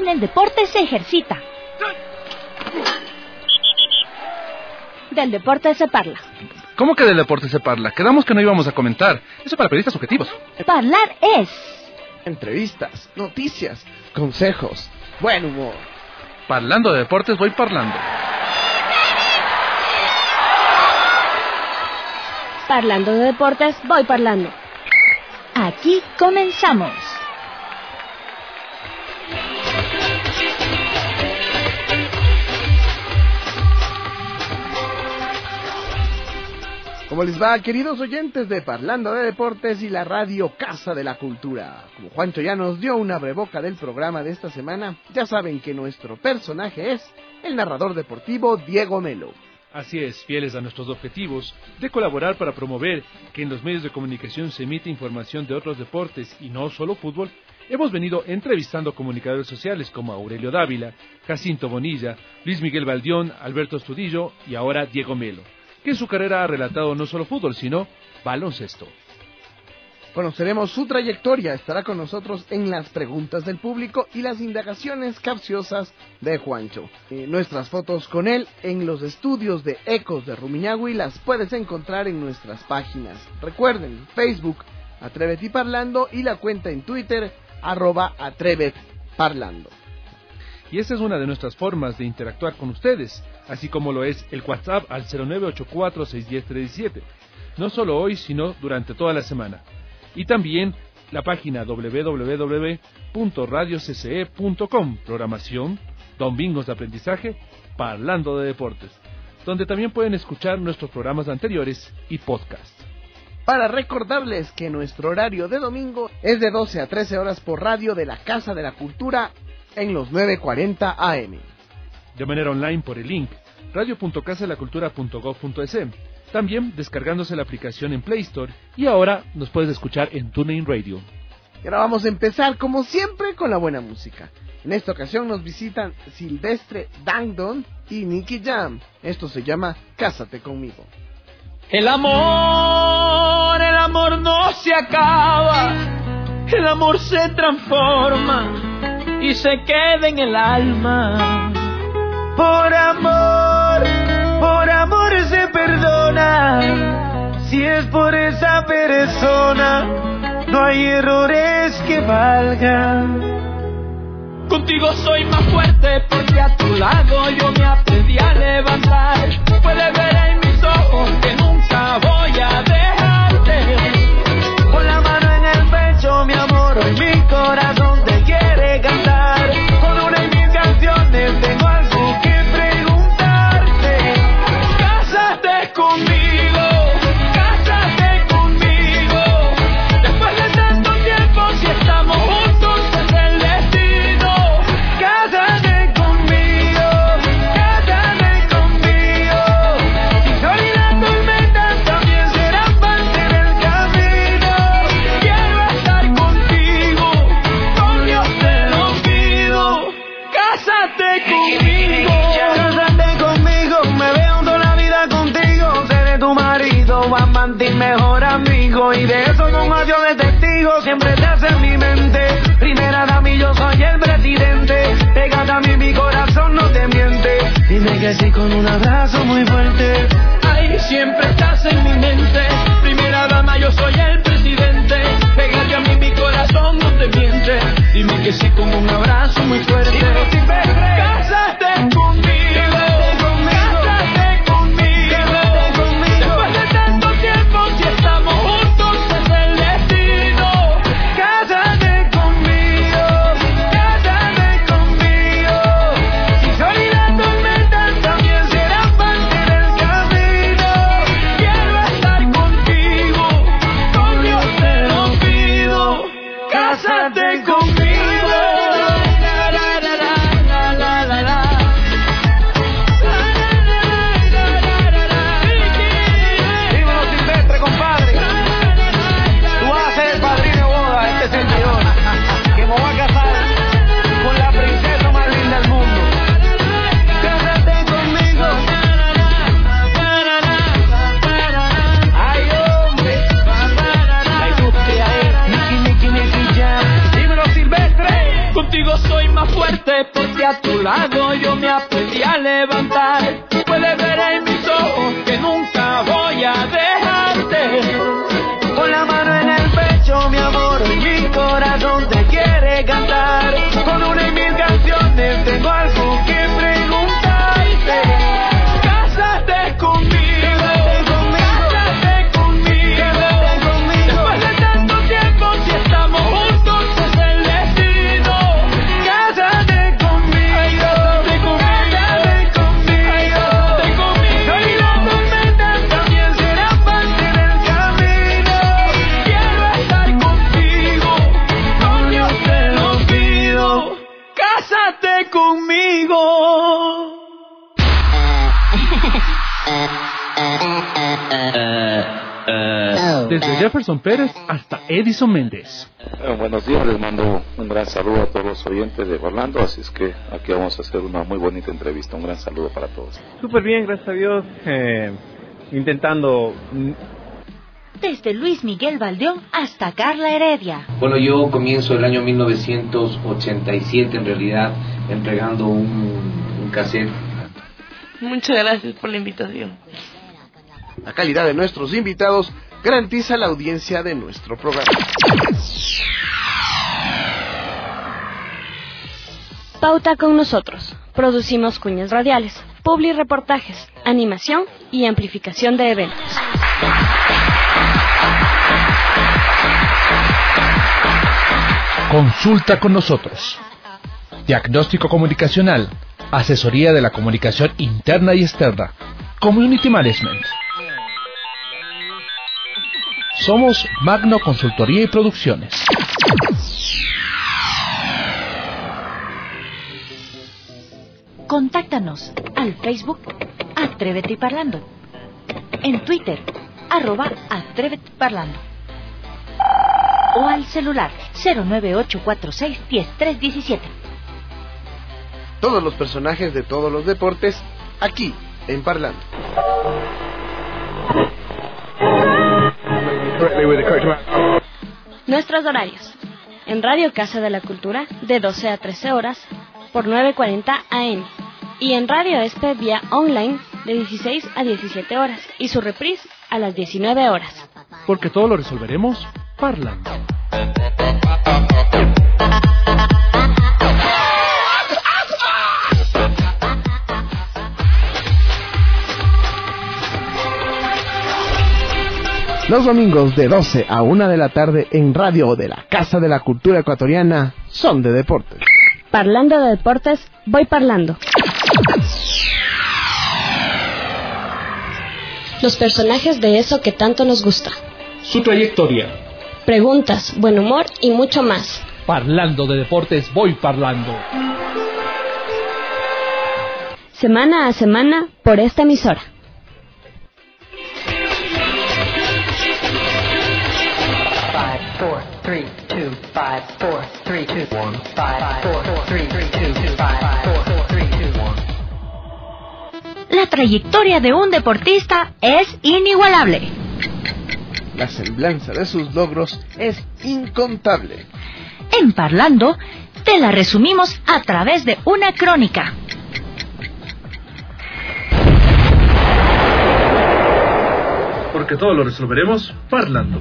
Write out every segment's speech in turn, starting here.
en el deporte se ejercita. Del deporte se parla. ¿Cómo que del deporte se parla? Quedamos que no íbamos a comentar. Eso para periodistas objetivos. Parlar es... entrevistas, noticias, consejos, buen humor. Parlando de deportes, voy parlando. Parlando de deportes, voy parlando. Aquí comenzamos. ¿Cómo les va, queridos oyentes de Parlando de Deportes y la radio Casa de la Cultura? Como Juancho ya nos dio una breboca del programa de esta semana, ya saben que nuestro personaje es el narrador deportivo Diego Melo. Así es, fieles a nuestros objetivos de colaborar para promover que en los medios de comunicación se emite información de otros deportes y no solo fútbol, hemos venido entrevistando comunicadores sociales como Aurelio Dávila, Jacinto Bonilla, Luis Miguel Baldión, Alberto Estudillo y ahora Diego Melo, que en su carrera ha relatado no solo fútbol, sino baloncesto. Conoceremos su trayectoria, estará con nosotros en las preguntas del público y las indagaciones capciosas de Juancho. Nuestras fotos con él en los estudios de Ecos de Rumiñahui las puedes encontrar en nuestras páginas. Recuerden, Facebook, Atrévete Parlando, y la cuenta en Twitter, @AtréveteParlando. Y esa es una de nuestras formas de interactuar con ustedes, así como lo es el WhatsApp al 0984-610-317, no solo hoy, sino durante toda la semana. Y también la página www.radiocce.com, programación, domingos de aprendizaje, Parlando de Deportes, donde también pueden escuchar nuestros programas anteriores y podcast. Para recordarles que nuestro horario de domingo es de 12 a 13 horas por radio de la Casa de la Cultura en los 940 AM. De manera online por el link radio.casadelacultura.gov.es, también descargándose la aplicación en Play Store, y ahora nos puedes escuchar en TuneIn Radio. Y ahora vamos a empezar como siempre con la buena música. En esta ocasión nos visitan Silvestre Dangdon y Nicky Jam. Esto se llama Cásate Conmigo. El amor no se acaba, el amor se transforma y se queda en el alma. Por amor se perdona, si es por esa persona, no hay errores que valgan. Contigo soy más fuerte porque a tu lado yo me aprendí a levantar. Puedes ver en mis ojos que nunca voy a dejarte. Con la mano en el pecho, mi amor, hoy mi corazón te quiere cantar. Con una de mis canciones tengo algo que preguntarte. Cásate conmigo, cásate conmigo. Después de tanto tiempo, si estamos juntos es el destino. Cásate conmigo, cásate conmigo. Si soledad, tormenta también serán parte del camino. Quiero estar contigo, con Dios te lo pido. Cásate conmigo, cásate conmigo. Me veo toda la vida contigo. Seré tu marido, amante y mejor amigo. Y de eso no más yo de testigo. Siempre te hace en mi mente. Primera dama y yo soy el presidente. Pégate a mí, mi corazón no te miente. Dime que sí con un abrazo muy fuerte. Ay, siempre estás en mi mente. Primera dama, yo soy el presidente. Pégate a mí, mi corazón no te miente. Dime que sí con un abrazo muy fuerte. Cásate conmigo, cásate conmigo. Después de tanto tiempo, si estamos juntos es el destino. Cásate conmigo, cásate conmigo. Si soledad, tormenta también será parte del camino. Quiero estar contigo, con Dios te lo pido. Cásate conmigo. Dímelo, Silvestre, compadre. Tú vas a ser el padrino de boda de este servidor, que me voy a casar con la princesa más linda del mundo. Cásate conmigo. Ay, hombre. La industria es Nicky Jam. Dímelo, lado yo me aprendí a levantar. Puedes ver en mis ojos que nunca voy a dejarte. Con la mano en el pecho, mi amor, mi corazón te quiere cantar. Con una y mil canciones tengo algo que preguntarte. Cásate conmigo. Desde Jefferson Pérez hasta Edison Méndez. Buenos días, les mando un gran saludo a todos los oyentes de Orlando, así es que aquí vamos a hacer una muy bonita entrevista. Un gran saludo para todos. Súper bien, gracias a Dios, intentando. Desde Luis Miguel Valdeón hasta Carla Heredia. Bueno, yo comienzo el año 1987 en realidad, entregando un cassette. Muchas gracias por la invitación. La calidad de nuestros invitados garantiza la audiencia de nuestro programa. Pauta con nosotros. Producimos cuñas radiales, publireportajes, animación y amplificación de eventos. Consulta con nosotros. Diagnóstico comunicacional, asesoría de la comunicación interna y externa, Community Management. Somos Magno Consultoría y Producciones. Contáctanos al Facebook Atrévete Parlando, en Twitter @Atrévete Parlando o al celular 09846-10317. Todos los personajes de todos los deportes aquí en Parlando. Nuestros horarios: en Radio Casa de la Cultura de 12 a 13 horas por 9:40 AM y en Radio Espe vía online de 16 a 17 horas y su reprise a las 19 horas. Porque todo lo resolveremos parlando. Los domingos de 12 a 1 de la tarde en Radio de la Casa de la Cultura Ecuatoriana son de deportes. Parlando de deportes, voy parlando. Los personajes de eso que tanto nos gusta. Su trayectoria. Preguntas, buen humor y mucho más. Parlando de deportes, voy parlando. Semana a semana por esta emisora. La trayectoria de un deportista es inigualable. La semblanza de sus logros es incontable. En Parlando, te la resumimos a través de una crónica. Porque todo lo resolveremos parlando.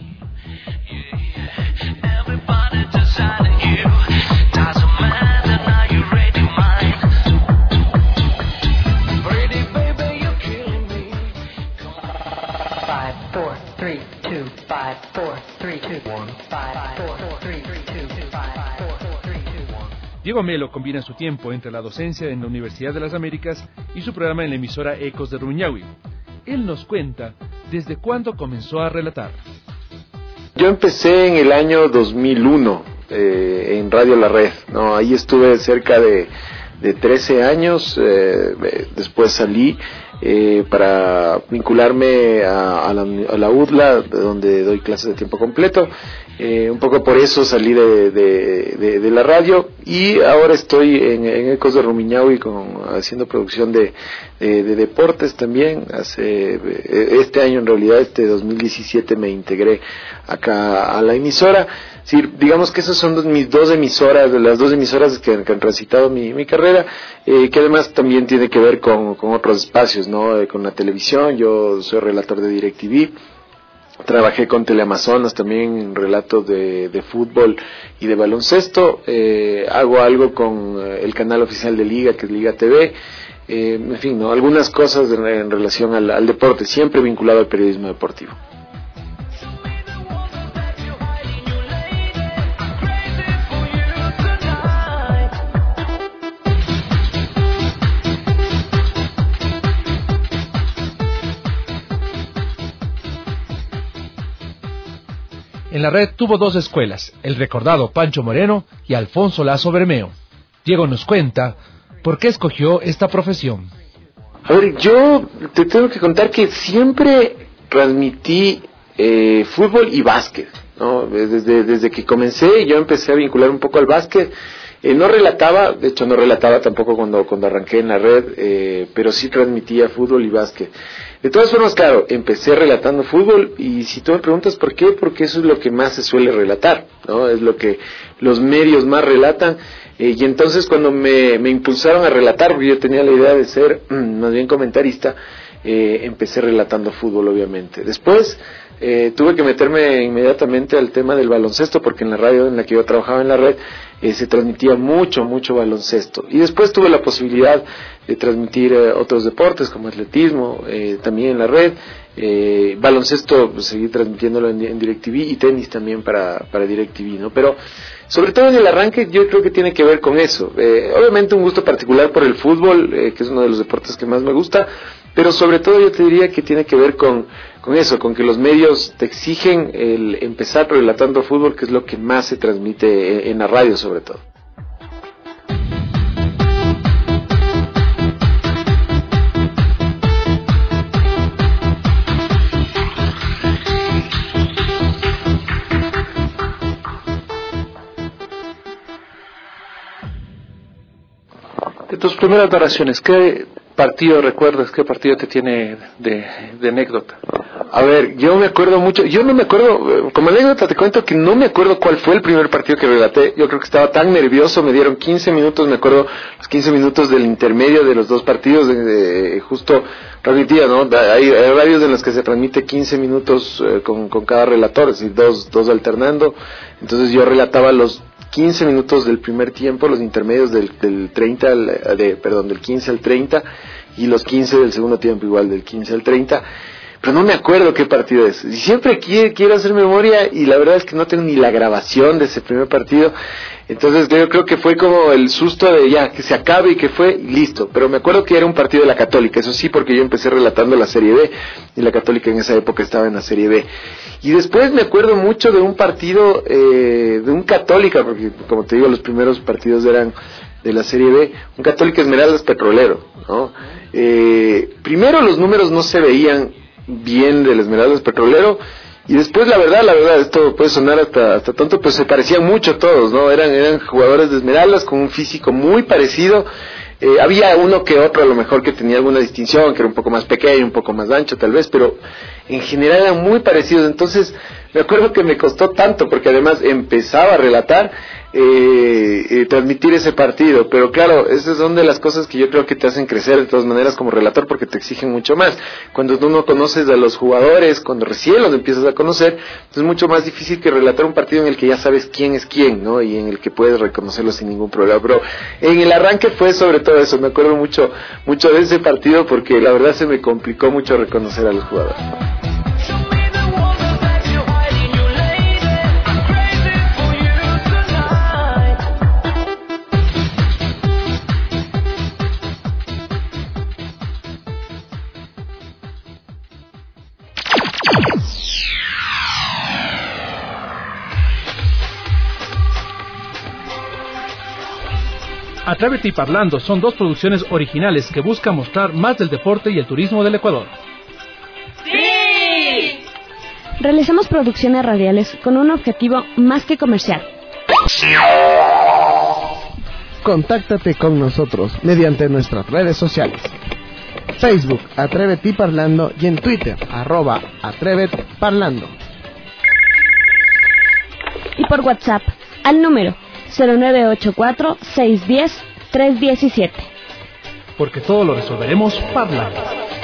Diego Melo combina su tiempo entre la docencia en la Universidad de las Américas y su programa en la emisora Ecos de Rumiñahui. Él nos cuenta desde cuándo comenzó a relatar. Yo empecé en el año 2001 en Radio La Red, ¿no? Ahí estuve cerca de 13 años, después salí para vincularme a la UDLA, donde doy clases de tiempo completo. Un poco por eso salí de la radio, y ahora estoy en Ecos de Rumiñahui haciendo producción de deportes también. Este año, en realidad, 2017, me integré acá a la emisora. Sí, digamos que esas son mis dos emisoras, de las dos emisoras que han transitado mi carrera, que además también tiene que ver con otros espacios, ¿no? Con la televisión. Yo soy relator de DirecTV. Trabajé con Teleamazonas también en relatos de fútbol y de baloncesto. Hago algo con el canal oficial de Liga, que es Liga TV. En fin, ¿no? Algunas cosas en relación al deporte, siempre vinculado al periodismo deportivo. En la red tuvo dos escuelas, el recordado Pancho Moreno y Alfonso Lazo Bermeo. Diego nos cuenta por qué escogió esta profesión. A ver, yo te tengo que contar que siempre transmití fútbol y básquet, ¿no? Desde que comencé, yo empecé a vincular un poco al básquet. No relataba, de hecho no relataba tampoco cuando arranqué en la red, pero sí transmitía fútbol y básquet. De todas formas, claro, empecé relatando fútbol, y si tú me preguntas por qué, porque eso es lo que más se suele relatar, ¿no? Es lo que los medios más relatan, y entonces cuando me impulsaron a relatar, porque yo tenía la idea de ser más bien comentarista, empecé relatando fútbol, obviamente. Después tuve que meterme inmediatamente al tema del baloncesto, porque en la radio en la que yo trabajaba en la red se transmitía mucho baloncesto, y después tuve la posibilidad de transmitir otros deportes como atletismo, también en la red. Baloncesto, pues, seguí transmitiéndolo en DirecTV, y tenis también para DirecTV, ¿no? Pero sobre todo en el arranque yo creo que tiene que ver con eso. Obviamente un gusto particular por el fútbol, que es uno de los deportes que más me gusta, pero sobre todo yo te diría que tiene que ver con eso, con que los medios te exigen el empezar relatando fútbol, que es lo que más se transmite en la radio sobre todo. De tus primeras narraciones, ¿qué partido recuerdas? ¿Qué partido te tiene de anécdota? A ver, yo me acuerdo mucho, yo no me acuerdo, como anécdota te cuento que no me acuerdo cuál fue el primer partido que relaté. Yo creo que estaba tan nervioso, me dieron 15 minutos, me acuerdo los 15 minutos del intermedio de los dos partidos, justo transmitía, ¿no? Hay radios en los que se transmite 15 minutos con cada relator, es decir, dos alternando. Entonces yo relataba los 15 minutos del primer tiempo, los intermedios del 15 al 30, y los 15 del segundo tiempo igual, del 15 al 30, pero no me acuerdo qué partido es. Y siempre quiero hacer memoria, y la verdad es que no tengo ni la grabación de ese primer partido. Entonces yo creo que fue como el susto de ya, que se acabe, y que fue listo. Pero me acuerdo que era un partido de la Católica, eso sí, porque yo empecé relatando la Serie B, y la Católica en esa época estaba en la Serie B. Y después me acuerdo mucho de un partido de un Católica, porque como te digo, los primeros partidos eran de la Serie B, un Católica Esmeraldas Petrolero, ¿no? Primero los números no se veían bien del Esmeraldas Petrolero, y después la verdad, esto puede sonar hasta tonto, pues se parecían mucho todos, ¿no? Eran jugadores de Esmeraldas con un físico muy parecido. Había uno que otro a lo mejor que tenía alguna distinción, que era un poco más pequeño, un poco más ancho tal vez, pero en general eran muy parecidos. Entonces me acuerdo que me costó tanto, porque además empezaba a relatar, transmitir ese partido, pero claro, esas son de las cosas que yo creo que te hacen crecer de todas maneras como relator, porque te exigen mucho más. Cuando tú no conoces a los jugadores, cuando recién los empiezas a conocer, es mucho más difícil que relatar un partido en el que ya sabes quién es quién, ¿no? Y en el que puedes reconocerlo sin ningún problema. Pero en el arranque fue sobre todo eso, me acuerdo mucho de ese partido, porque la verdad se me complicó mucho reconocer a los jugadores. Atrévete y Parlando son dos producciones originales que buscan mostrar más del deporte y el turismo del Ecuador. ¡Sí! Realizamos producciones radiales con un objetivo más que comercial. Contáctate con nosotros mediante nuestras redes sociales. Facebook, Atrévete y Parlando, y en Twitter, @atréveteparlando. Y por WhatsApp, al número 0984-610-317. Porque todo lo resolveremos parlando.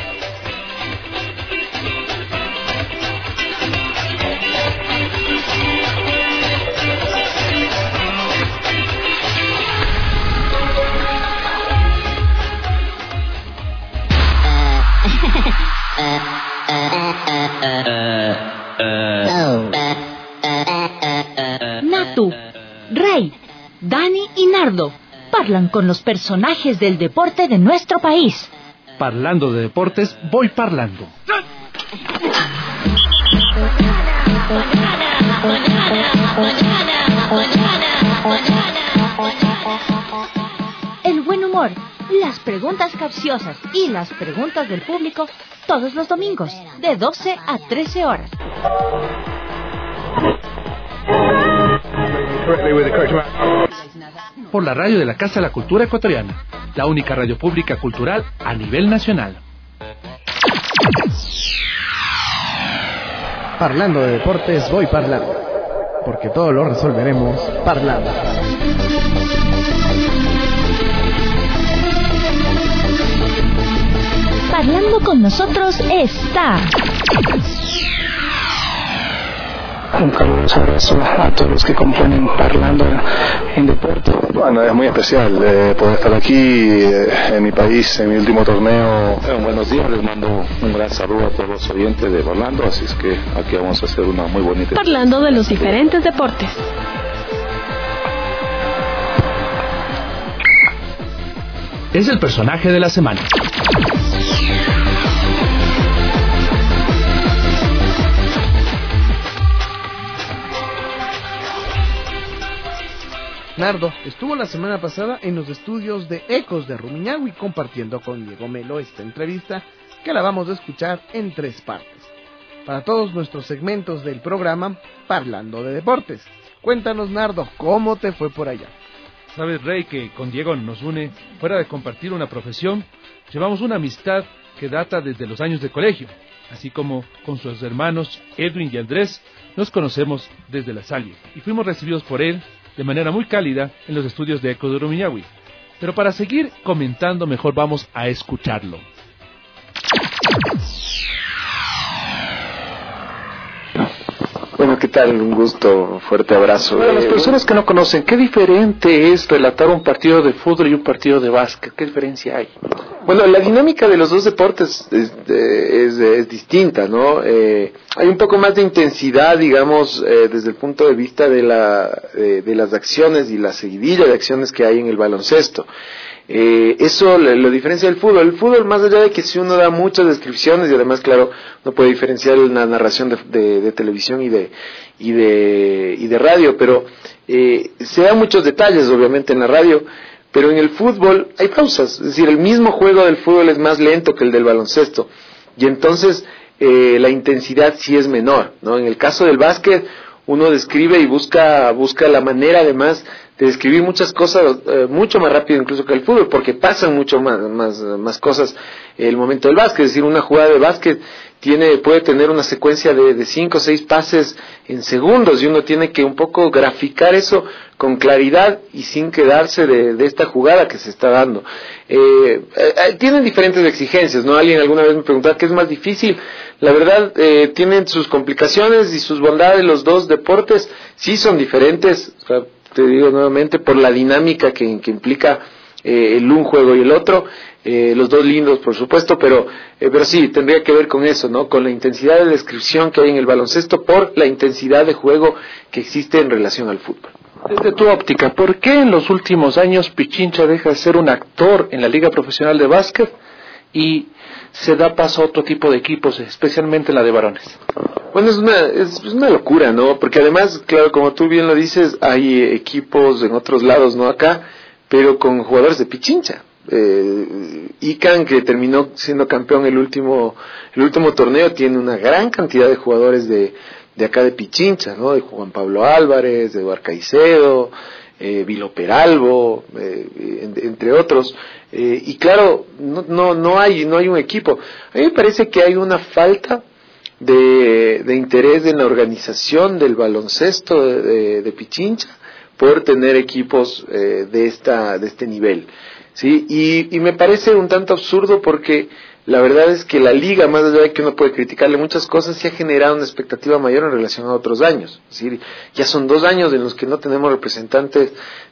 Natu, Rey, Dani y Nardo hablan con los personajes del deporte de nuestro país. Parlando de deportes, voy parlando. El buen humor, las preguntas capciosas y las preguntas del público todos los domingos de 12 a 13 horas. Por la radio de la Casa de la Cultura Ecuatoriana, la única radio pública cultural a nivel nacional. Parlando de deportes, voy parlando, porque todo lo resolveremos parlando. Parlando con nosotros está... Un caluroso abrazo a todos los que componen Parlando en Deporte. Bueno, es muy especial poder estar aquí en mi país, en mi último torneo. Buenos días, les mando un gran saludo a todos los oyentes de Parlando, así es que aquí vamos a hacer una muy bonita... Parlando de los diferentes deportes. Es el personaje de la semana. Nardo estuvo la semana pasada en los estudios de Ecos de Rumiñahui compartiendo con Diego Melo esta entrevista que la vamos a escuchar en 3 partes. Para todos nuestros segmentos del programa, Parlando de Deportes. Cuéntanos, Nardo, ¿cómo te fue por allá? Sabes, Rey, que con Diego nos une, fuera de compartir una profesión, llevamos una amistad que data desde los años de colegio, así como con sus hermanos Edwin y Andrés, nos conocemos desde la Salle y fuimos recibidos por él de manera muy cálida en los estudios de Ecos de Rumiñahui. Pero para seguir comentando, mejor vamos a escucharlo. Bueno, ¿qué tal? Un gusto, fuerte abrazo. Para las personas que no conocen, ¿qué diferente es relatar un partido de fútbol y un partido de básquet? ¿Qué diferencia hay? Bueno, la dinámica de los dos deportes es distinta, ¿no? Hay un poco más de intensidad, digamos, desde el punto de vista de las acciones y la seguidilla de acciones que hay en el baloncesto. Eso lo diferencia del fútbol. El fútbol, más allá de que si uno da muchas descripciones y además, claro, no puede diferenciar la narración de televisión y de radio, pero se dan muchos detalles, obviamente, en la radio. Pero en el fútbol hay pausas, es decir, el mismo juego del fútbol es más lento que el del baloncesto, y entonces la intensidad sí es menor, ¿no? En el caso del básquet, uno describe y busca la manera, además, de describir muchas cosas mucho más rápido incluso que el fútbol, porque pasan mucho más cosas el momento del básquet. Es decir, una jugada de básquet puede tener una secuencia de 5 o 6 pases en segundos, y uno tiene que un poco graficar eso con claridad y sin quedarse de esta jugada que se está dando. Tienen diferentes exigencias, ¿no? Alguien alguna vez me preguntaba qué es más difícil. La verdad, tienen sus complicaciones y sus bondades. Los dos deportes sí son diferentes, o sea, te digo nuevamente, por la dinámica que implica el un juego y el otro. Los dos lindos, por supuesto, pero sí, tendría que ver con eso, ¿no? Con la intensidad de descripción que hay en el baloncesto por la intensidad de juego que existe en relación al fútbol. Desde tu óptica, ¿por qué en los últimos años Pichincha deja de ser un actor en la Liga Profesional de Básquet y se da paso a otro tipo de equipos, especialmente la de varones? Bueno, es una locura, ¿no? Porque además, claro, como tú bien lo dices, hay equipos en otros lados, ¿no? Acá, pero con jugadores de Pichincha. Ican, que terminó siendo campeón el último torneo, tiene una gran cantidad de jugadores de acá de Pichincha, ¿no? De Juan Pablo Álvarez, de Eduardo Caicedo, Vilo Peralbo, entre otros, y claro, no hay un equipo. A mí me parece que hay una falta de interés en la organización del baloncesto de Pichincha por tener equipos de este nivel, ¿sí? Y me parece un tanto absurdo porque la verdad es que la liga, más allá de que uno puede criticarle muchas cosas, sí ha generado una expectativa mayor en relación a otros años. Es decir, ya son 2 años en los que no tenemos representantes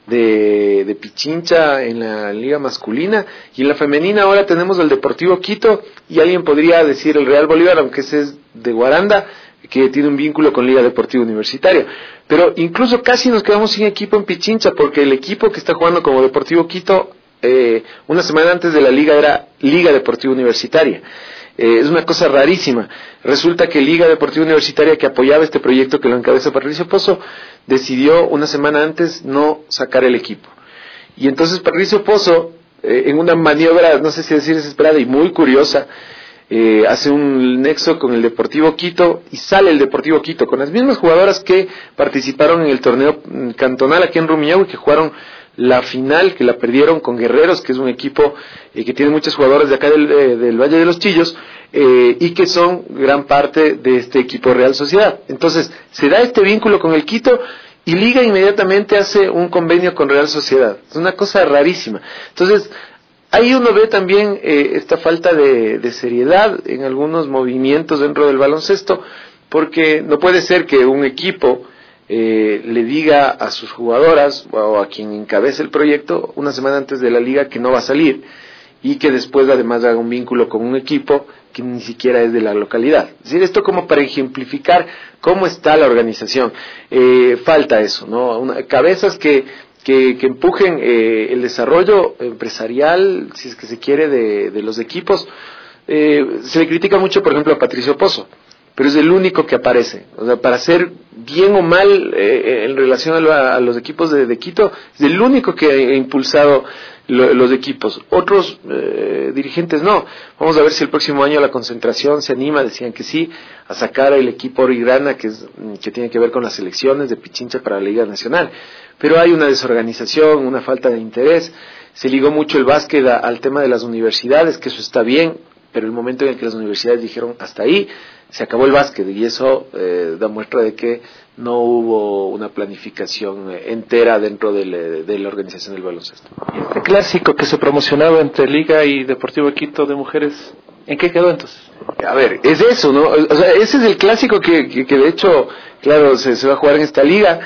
de Pichincha en la liga masculina, y en la femenina ahora tenemos el Deportivo Quito, y alguien podría decir el Real Bolívar, aunque ese es de Guaranda, que tiene un vínculo con Liga Deportiva Universitaria. Pero incluso casi nos quedamos sin equipo en Pichincha, porque el equipo que está jugando como Deportivo Quito una semana antes de la liga era Liga Deportiva Universitaria. Es una cosa rarísima. Resulta que Liga Deportiva Universitaria, que apoyaba este proyecto que lo encabeza Patricio Pozo, decidió una semana antes no sacar el equipo. Y entonces Patricio Pozo, en una maniobra, no sé si decir desesperada y muy curiosa, hace un nexo con el Deportivo Quito, y sale el Deportivo Quito con las mismas jugadoras que participaron en el torneo cantonal aquí en Rumiñahui, que jugaron la final, que la perdieron con Guerreros, que es un equipo que tiene muchos jugadores de acá del Valle de los Chillos, y que son gran parte de este equipo Real Sociedad. Entonces se da este vínculo con el Quito, y Liga inmediatamente hace un convenio con Real Sociedad. Es una cosa rarísima. Entonces ahí uno ve también esta falta de seriedad en algunos movimientos dentro del baloncesto, porque no puede ser que un equipo le diga a sus jugadoras o a quien encabece el proyecto una semana antes de la liga que no va a salir, y que después además haga un vínculo con un equipo que ni siquiera es de la localidad. Es decir, esto como para ejemplificar cómo está la organización. Falta eso, ¿no? Cabezas que empujen el desarrollo empresarial, si es que se quiere, de los equipos. Se le critica mucho, por ejemplo, a Patricio Pozo, pero es el único que aparece. O sea, para hacer bien o mal en relación a los equipos de Quito, es el único que ha impulsado los equipos. Otros dirigentes no. Vamos a ver si el próximo año la concentración se anima, decían que sí, a sacar el equipo Origrana, que tiene que ver con las selecciones de Pichincha para la Liga Nacional. Pero hay una desorganización, una falta de interés. Se ligó mucho el básquet al tema de las universidades, que eso está bien, pero el momento en el que las universidades dijeron hasta ahí, se acabó el básquet, y eso da muestra de que no hubo una planificación entera dentro de la organización del baloncesto. Este clásico que se promocionaba entre Liga y Deportivo Quito de mujeres, ¿en qué quedó entonces? A ver, es eso, ¿no? O sea, ese es el clásico que de hecho, claro, se va a jugar en esta liga.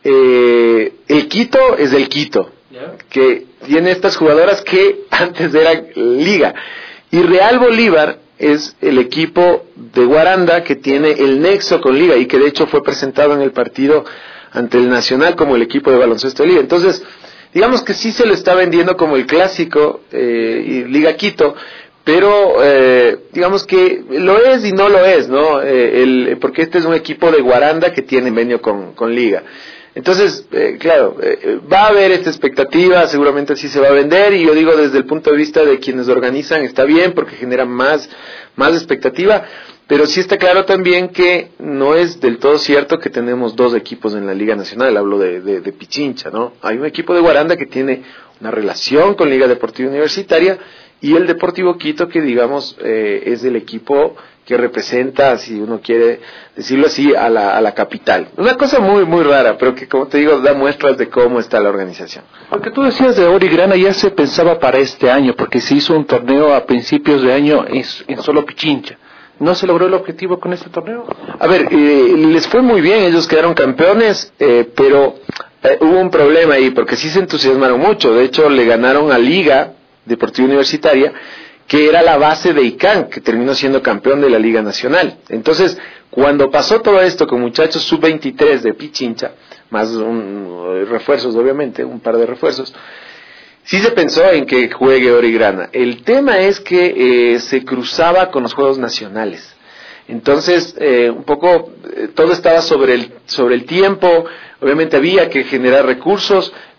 El Quito es el Quito, que tiene estas jugadoras que antes eran Liga, y Real Bolívar es el equipo de Guaranda que tiene el nexo con Liga, y que de hecho fue presentado en el partido ante el Nacional como el equipo de baloncesto de Liga. Entonces, digamos que sí se lo está vendiendo como el clásico y Liga Quito, pero digamos que lo es y no lo es, ¿no? Porque este es un equipo de Guaranda que tiene convenio con Liga. Entonces, claro, va a haber esta expectativa, seguramente así se va a vender, y yo digo desde el punto de vista de quienes organizan está bien porque genera más expectativa, pero sí está claro también que no es del todo cierto que tenemos 2 equipos en la Liga Nacional. Hablo de Pichincha, ¿no? Hay un equipo de Guaranda que tiene una relación con Liga Deportiva Universitaria, y el Deportivo Quito, que digamos es el equipo que representa, si uno quiere decirlo así, a la capital. Una cosa muy muy rara, pero que, como te digo, da muestras de cómo está la organización. Porque tú decías de Origrana, ya se pensaba para este año, porque se hizo un torneo a principios de año en solo Pichincha. ¿No se logró el objetivo con este torneo? A ver, les fue muy bien, ellos quedaron campeones, pero hubo un problema ahí, porque sí se entusiasmaron mucho. De hecho, le ganaron a Liga Deportiva Universitaria, que era la base de ICANN, que terminó siendo campeón de la Liga Nacional. Entonces, cuando pasó todo esto con muchachos sub-23 de Pichincha, más refuerzos obviamente, un par de refuerzos, sí se pensó en que juegue Origrana. El tema es que se cruzaba con los Juegos Nacionales. Entonces, un poco, todo estaba sobre el tiempo. Obviamente había que generar recursos,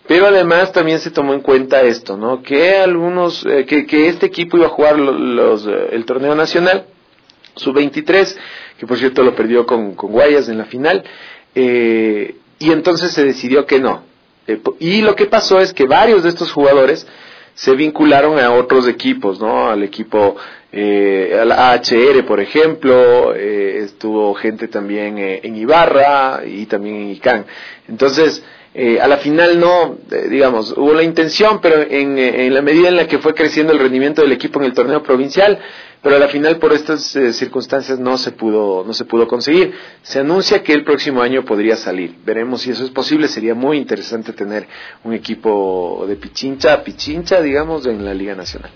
Pero además también se tomó en cuenta esto, ¿no? Que algunos, que este equipo iba a jugar el torneo nacional, sub-23, que por cierto lo perdió con Guayas en la final, y entonces se decidió que no. Y lo que pasó es que varios de estos jugadores se vincularon a otros equipos, ¿no? Al equipo, a la AHR, por ejemplo, estuvo gente también en Ibarra y también en Icán. Entonces, a la final no, digamos, hubo la intención, pero en la medida en la que fue creciendo el rendimiento del equipo en el torneo provincial, pero a la final por estas circunstancias no se pudo conseguir. Se anuncia que el próximo año podría salir. Veremos si eso es posible. Sería muy interesante tener un equipo de Pichincha, digamos, en la Liga Nacional.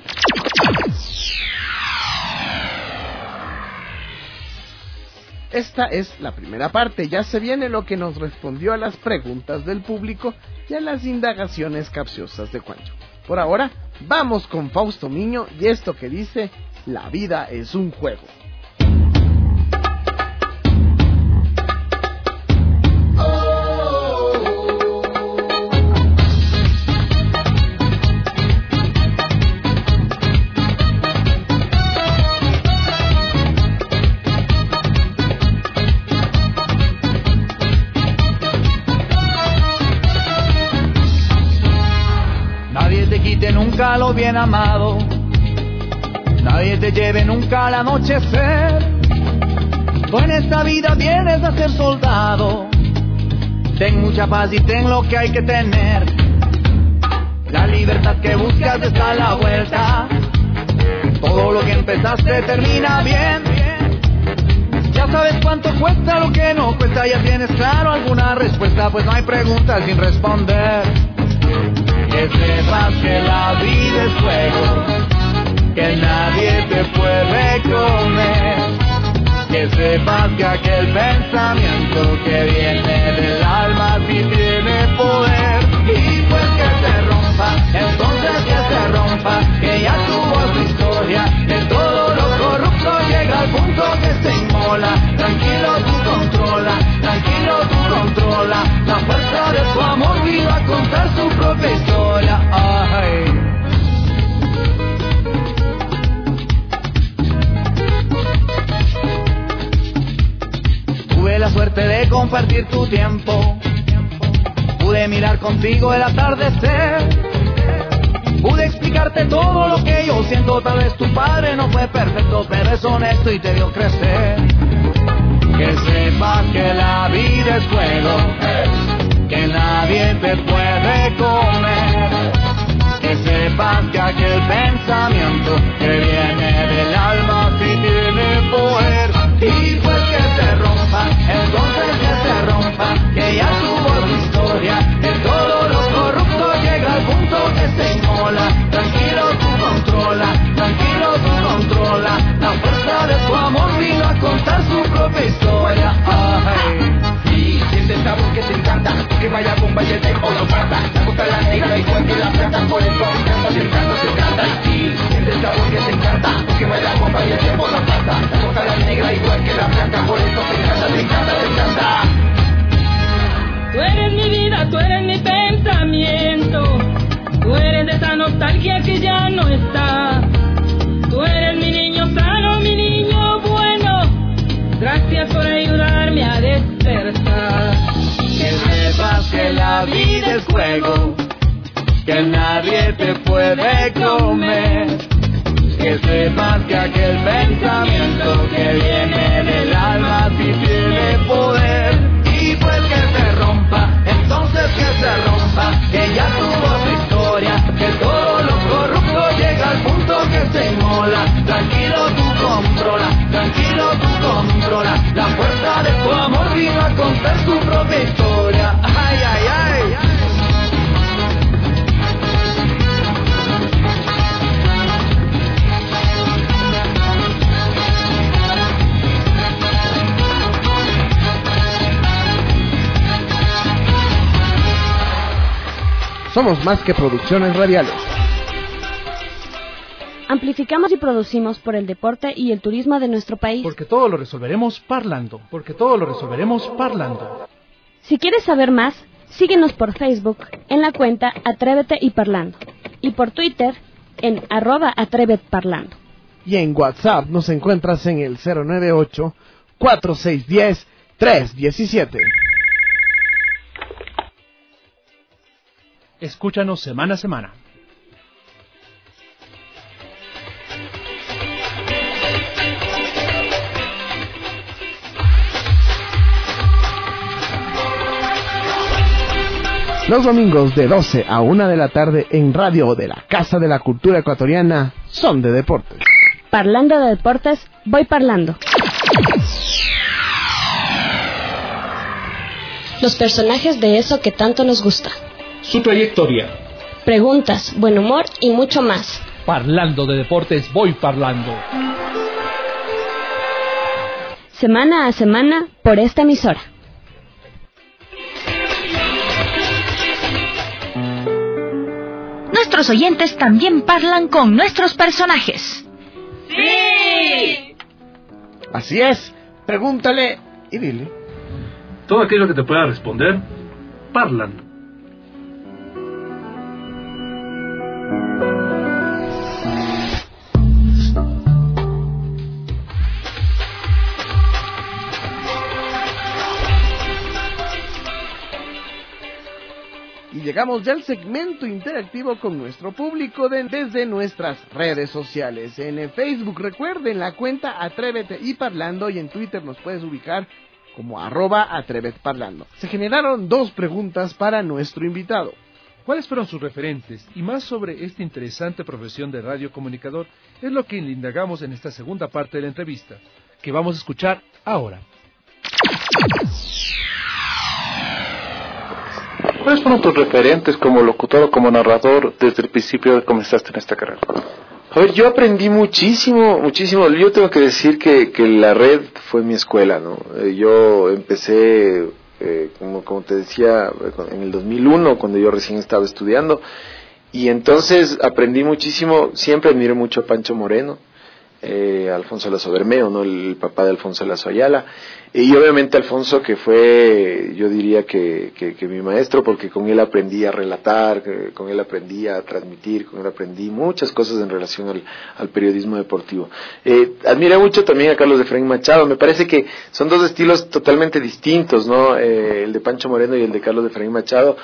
Esta es la primera parte. Ya se viene lo que nos respondió a las preguntas del público y a las indagaciones capciosas de Juancho. Por ahora, vamos con Fausto Miño y esto que dice: la vida es un juego. Nadie te quite nunca lo bien amado, nadie te lleve nunca al anochecer. Tú en esta vida vienes a ser soldado. Ten mucha paz y ten lo que hay que tener. La libertad que buscas está a la vuelta. Todo lo que empezaste termina bien. Ya sabes cuánto cuesta lo que no cuesta. Ya tienes claro alguna respuesta, pues no hay preguntas sin responder. Que sepas que la vida es juego, que nadie te puede comer. Que sepas que aquel pensamiento que viene del alma sí tiene poder. Y pues que se rompa, entonces que se rompa, que ya tuvo su historia. De todo lo corrupto llega al punto que se inmola. Tranquilo tú controla, la fuerza de tu amor vino a contar su propia historia. Ay. Tuve la suerte de compartir tu tiempo, pude mirar contigo el atardecer, pude explicarte todo lo que yo siento. Tal vez tu padre no fue perfecto, pero es honesto y te dio crecer. Que sepas que la vida es juego, que nadie te puede comer. Que sepas que aquel pensamiento que viene del alma sí tiene poder. Y pues que se rompa, entonces que se rompa, que ya tuvo su historia. De todo lo corrupto llega al punto que se inmola. Tranquilo tú controla, la fuerza de tu amor vino a contar su propia historia. Ay. Y siente el sabor que te encanta, que vaya bomba y el tempo no pasa. La boca la negra igual que la plata, por el confianza del canto se canta. Y siente el sabor que te encanta, que vaya bomba y el tempo no pasa. La boca la negra igual que la plata, por eso te encanta, te encanta, te encanta. Tú eres mi vida, tú eres mi pensamiento, tú eres de esa nostalgia que ya no está. Tú eres mi niño sano, mi niño bueno, gracias por ayudarme a despertar. Que sepas que la vida es juego, que nadie te puede comer. Que sepas que aquel pensamiento que viene del alma sí tiene poder. Y pues que se rompa, entonces que se rompa, que ya tuvo su historia. Que todo lo corrupto llega al punto que se inmola. Tranquilo tú controla, la fuerza de tu amor vino a contar su propia historia. Ay, ay, ay. Somos más que producciones radiales. Amplificamos y producimos por el deporte y el turismo de nuestro país. Porque todo lo resolveremos parlando. Si quieres saber más, Síguenos por Facebook en la cuenta Atrévete y Parlando y por Twitter en @atrevetparlando. Y en WhatsApp nos encuentras en el 098-4610-317. Escúchanos semana a semana. Los domingos de 12 a 1 de la tarde en Radio de la Casa de la Cultura Ecuatoriana son de deportes. Parlando de deportes, voy parlando. Los personajes de eso que tanto nos gusta. Su trayectoria. Preguntas, buen humor y mucho más. Parlando de deportes, voy parlando. Semana a semana por esta emisora. Nuestros oyentes también parlan con nuestros personajes. ¡Sí! Así es, pregúntale y dile. Todo aquello que te pueda responder, parlan. Y llegamos ya al segmento interactivo con nuestro público desde nuestras redes sociales. En Facebook, recuerden la cuenta Atrévete y Parlando, y en Twitter nos puedes ubicar como @atrevetparlando. Se generaron 2 preguntas para nuestro invitado. ¿Cuáles fueron sus referentes? Y más sobre esta interesante profesión de radiocomunicador es lo que indagamos en esta segunda parte de la entrevista, que vamos a escuchar ahora. ¿Cuáles fueron tus referentes como locutor o como narrador desde el principio que comenzaste en esta carrera? A ver, yo aprendí muchísimo. Yo tengo que decir que la red fue mi escuela, ¿no? Yo empecé, como te decía, en el 2001, cuando yo recién estaba estudiando, y entonces aprendí muchísimo. Siempre admiré mucho a Pancho Moreno, Alfonso Lazo Bermeo, ¿no? El papá de Alfonso Lazo Ayala, y obviamente Alfonso, que fue, yo diría que mi maestro, porque con él aprendí a relatar, con él aprendí a transmitir, con él aprendí muchas cosas en relación al periodismo deportivo. Admiré mucho también a Carlos Efraín Machado. Me parece que son 2 estilos totalmente distintos, ¿no? El de Pancho Moreno y el de Carlos Efraín Machado,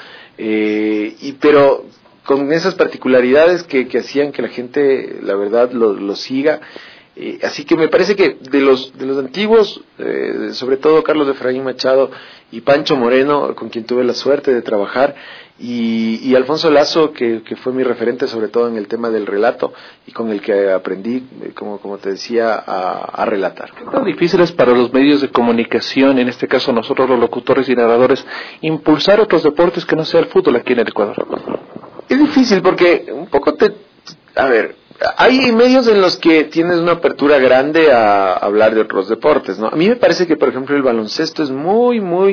pero con esas particularidades que hacían que la gente, la verdad, lo siga. Así que me parece que de los antiguos, sobre todo Carlos Efraín Machado y Pancho Moreno, con quien tuve la suerte de trabajar, y Alfonso Lazo, que fue mi referente sobre todo en el tema del relato, y con el que aprendí, como te decía, a relatar. ¿Qué tan difícil es para los medios de comunicación, en este caso nosotros los locutores y narradores, impulsar otros deportes que no sea el fútbol aquí en el Ecuador? Es difícil porque un poco hay medios en los que tienes una apertura grande a hablar de otros deportes, ¿no? A mí me parece que, por ejemplo, el baloncesto es muy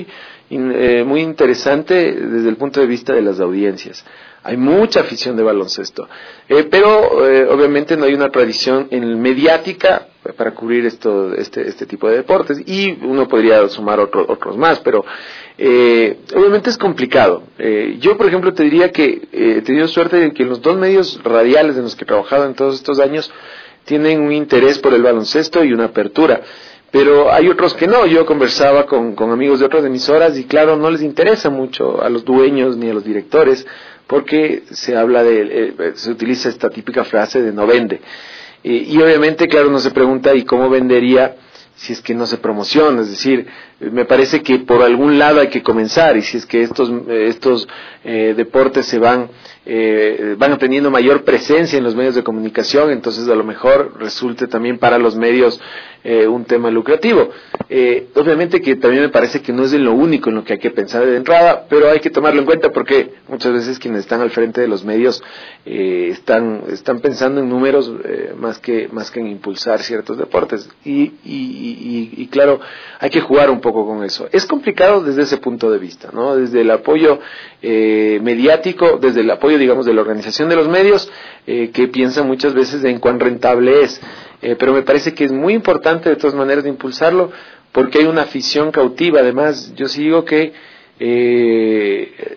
interesante desde el punto de vista de las audiencias. Hay mucha afición de baloncesto, pero obviamente no hay una tradición mediática para cubrir este tipo de deportes, y uno podría sumar otros más, pero obviamente es complicado. Yo, por ejemplo, te diría que he tenido suerte de que los 2 medios radiales en los que he trabajado en todos estos años tienen un interés por el baloncesto y una apertura, pero hay otros que no. Yo conversaba con amigos de otras emisoras y claro, no les interesa mucho a los dueños ni a los directores, porque se utiliza esta típica frase de no vende, y obviamente, claro, uno se pregunta, ¿y cómo vendería si es que no se promociona? Es decir, me parece que por algún lado hay que comenzar, y si es que estos deportes se van teniendo mayor presencia en los medios de comunicación, entonces a lo mejor resulte también para los medios un tema lucrativo. Obviamente que también me parece que no es de lo único en lo que hay que pensar de entrada, pero hay que tomarlo en cuenta porque muchas veces quienes están al frente de los medios están pensando en números más que en impulsar ciertos deportes, y claro, hay que jugar un poco con eso. Es complicado desde ese punto de vista, ¿no? Desde el apoyo mediático, desde el apoyo, digamos, de la organización de los medios, que piensan muchas veces en cuán rentable es, pero me parece que es muy importante de todas maneras de impulsarlo, porque hay una afición cautiva. Además, yo sí digo que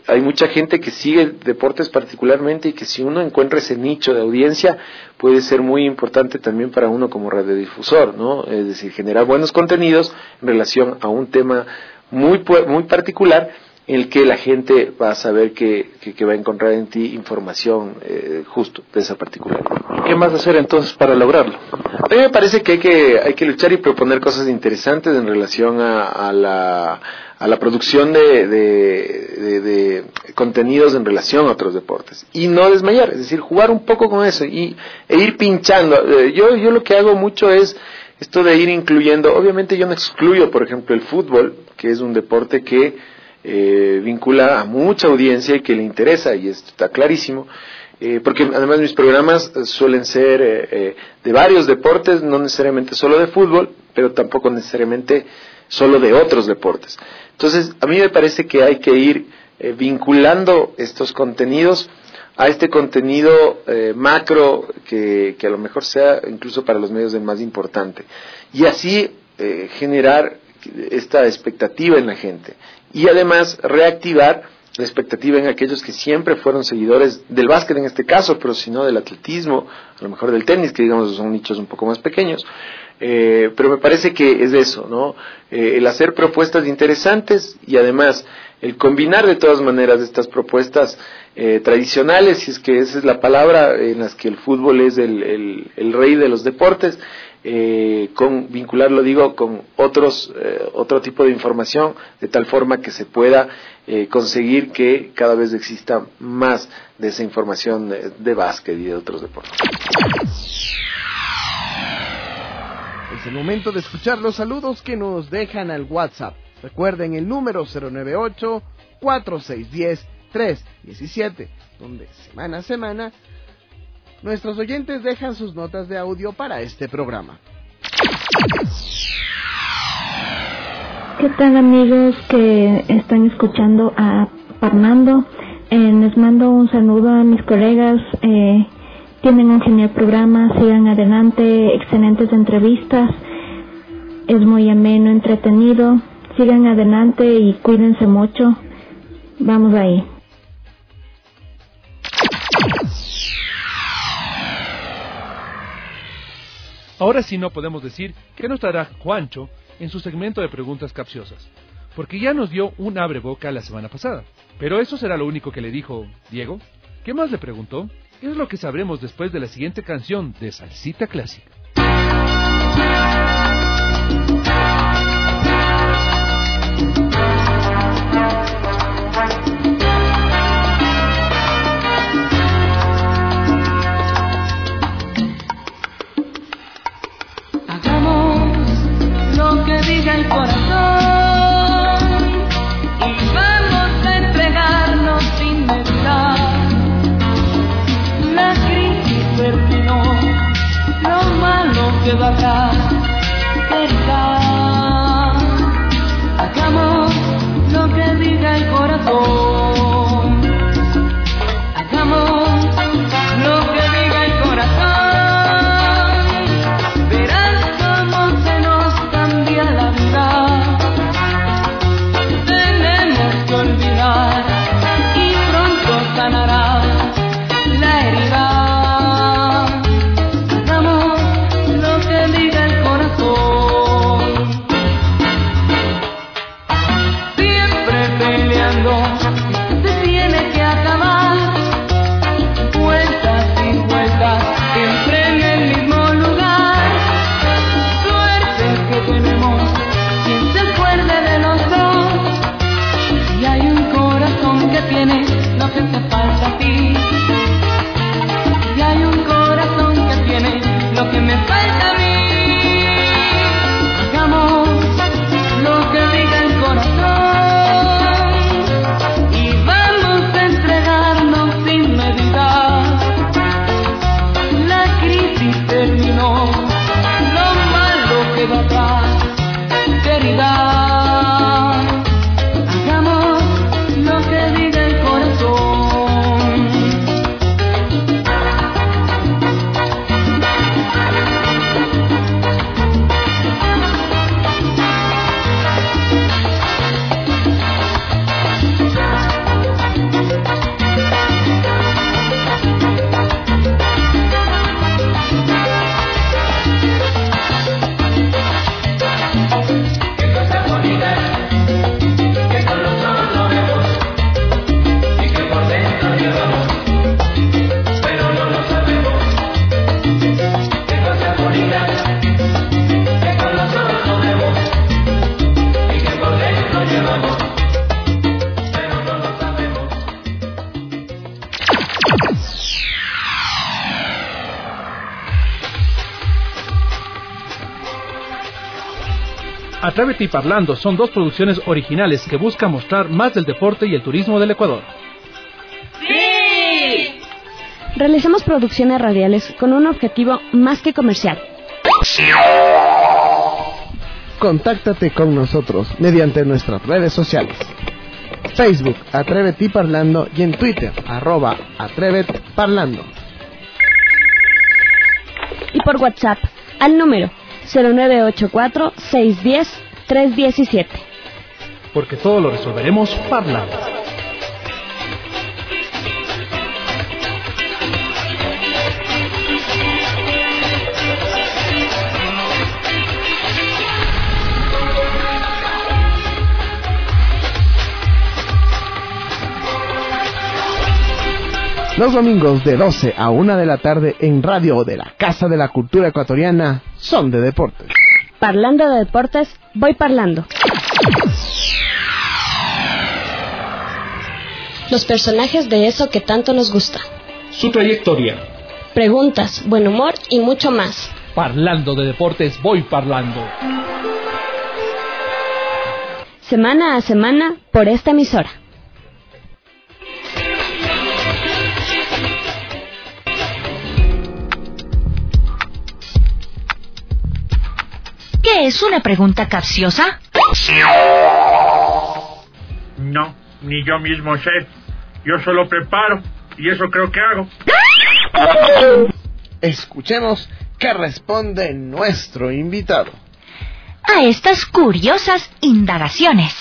hay mucha gente que sigue deportes particularmente y que si uno encuentra ese nicho de audiencia puede ser muy importante también para uno como radiodifusor, ¿no? Es decir, generar buenos contenidos en relación a un tema muy particular en el que la gente va a saber que va a encontrar en ti información justo de esa particular. ¿Qué más hacer entonces para lograrlo? A mí me parece que hay que luchar y proponer cosas interesantes en relación a la producción de contenidos en relación a otros deportes y no desmayar, es decir, jugar un poco con eso e ir pinchando. Yo lo que hago mucho es esto de ir incluyendo. Obviamente yo no excluyo, por ejemplo, el fútbol, que es un deporte que vincula a mucha audiencia y que le interesa, y esto está clarísimo, porque además mis programas suelen ser de varios deportes, no necesariamente solo de fútbol, pero tampoco necesariamente solo de otros deportes. Entonces, a mí me parece que hay que ir vinculando estos contenidos a este contenido macro que a lo mejor sea incluso para los medios el más importante, y así generar esta expectativa en la gente y además reactivar la expectativa en aquellos que siempre fueron seguidores del básquet en este caso, pero si no del atletismo, a lo mejor del tenis, que digamos son nichos un poco más pequeños, pero me parece que es eso, ¿no? El hacer propuestas interesantes y además el combinar de todas maneras estas propuestas tradicionales, si es que esa es la palabra, en las que el fútbol es el rey de los deportes, vincularlo, digo, con otro tipo de información, de tal forma que se pueda conseguir que cada vez exista más de esa información de básquet y de otros deportes. Es el momento de escuchar los saludos que nos dejan al WhatsApp. Recuerden el número 098-4610-317, donde semana a semana nuestros oyentes dejan sus notas de audio para este programa. ¿Qué tal, amigos que están escuchando a Fernando? Les mando un saludo a mis colegas. Tienen un genial programa, sigan adelante, excelentes entrevistas, es muy ameno, entretenido, sigan adelante y cuídense mucho. Vamos ahí. Ahora sí no podemos decir qué nos dará Juancho en su segmento de preguntas capciosas, porque ya nos dio un abreboca la semana pasada. Pero eso será lo único que le dijo Diego. ¿Qué más le preguntó? Es lo que sabremos después de la siguiente canción de Salsita Clásica. Lo que diga el corazón y vamos a entregarnos sin meditar. La crisis terminó, no más. Atrévete y Parlando son dos producciones originales que buscan mostrar más del deporte y el turismo del Ecuador. ¡Sí! Realizamos producciones radiales con un objetivo más que comercial. Contáctate con nosotros mediante nuestras redes sociales. Facebook, Atrévete y Parlando, y en Twitter, @AtréveteParlando. Y por WhatsApp, al número 0984-610-317. Porque todo lo resolveremos parlando. Los domingos de 12 a 1 de la tarde en Radio de la Casa de la Cultura Ecuatoriana son de deportes. Parlando de deportes, voy parlando. Los personajes de eso que tanto nos gusta. Su trayectoria. Preguntas, buen humor y mucho más. Parlando de deportes, voy parlando. Semana a semana por esta emisora. ¿Qué es una pregunta capciosa? No, ni yo mismo sé. Yo solo preparo, y eso creo que hago. Escuchemos qué responde nuestro invitado a estas curiosas indagaciones.